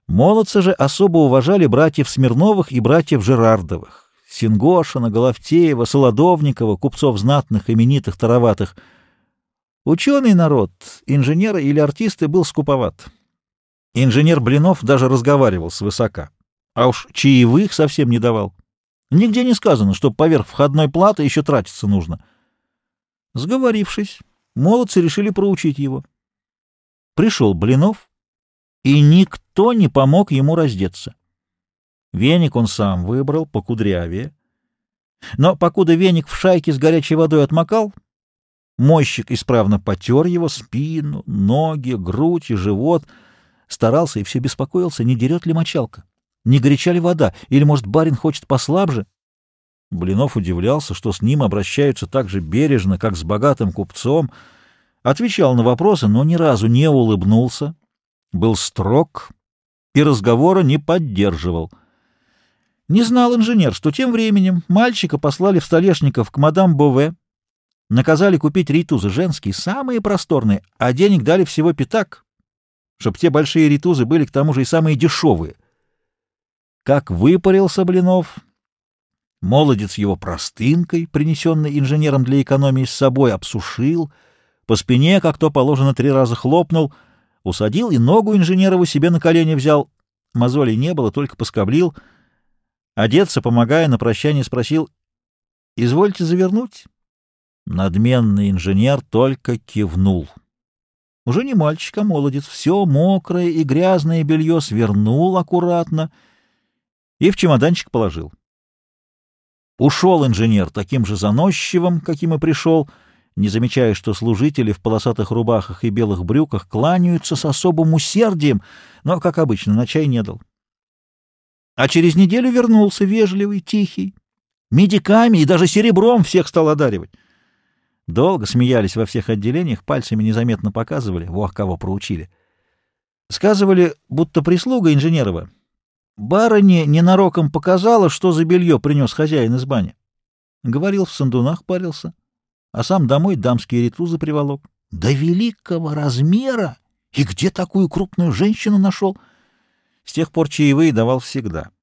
Молодцы же особо уважали братьев Смирновых и братьев Жерардовых, Сингошина, Головтеева, Солодовникова, купцов знатных, именитых, тароватых. Ученый народ, инженеры или артисты, был скуповат. Инженер Блинов даже разговаривал свысока, а уж чаевых совсем не давал. Нигде не сказано, что поверх входной платы еще тратиться нужно. Сговорившись, молодцы решили проучить его. Пришел Блинов, и никто не помог ему раздеться. Веник он сам выбрал, покудрявее. Но покуда веник в шайке с горячей водой отмокал, мойщик исправно потер его спину, ноги, грудь и живот, старался и все беспокоился, не дерет ли мочалка, не горяча ли вода, или, может, барин хочет послабже. Блинов удивлялся, что с ним обращаются так же бережно, как с богатым купцом, отвечал на вопросы, но ни разу не улыбнулся, был строг и разговора не поддерживал. Не знал инженер, что тем временем мальчика послали в Столешников к мадам Бове, наказали купить ритузы женские, самые просторные, а денег дали всего пятак, чтоб те большие ритузы были к тому же и самые дешевые. Как выпарился Блинов, молодец его простынкой, принесенной инженером для экономии с собой, обсушил, по спине, как то положено, 3 раза хлопнул, усадил и ногу инженерову себе на колени взял. Мозолей не было, только поскоблил. Одеться, помогая, на прощание спросил: «Извольте завернуть?» Надменный инженер только кивнул. Уже не мальчик, а молодец. Все мокрое и грязное белье свернул аккуратно и в чемоданчик положил. Ушел инженер таким же заносчивым, каким и пришел, не замечая, что служители в полосатых рубахах и белых брюках кланяются с особым усердием, но, как обычно, на чай не дал. А через неделю вернулся вежливый, тихий, медиками и даже серебром всех стал одаривать. Долго смеялись во всех отделениях, пальцами незаметно показывали, во кого проучили. Сказывали, будто прислуга инженерова барыне ненароком показала, что за белье принес хозяин из бани. Говорил, в сандунах парился, а сам домой дамские ритузы приволок. До великого размера! И где такую крупную женщину нашел? С тех пор чаевые давал всегда.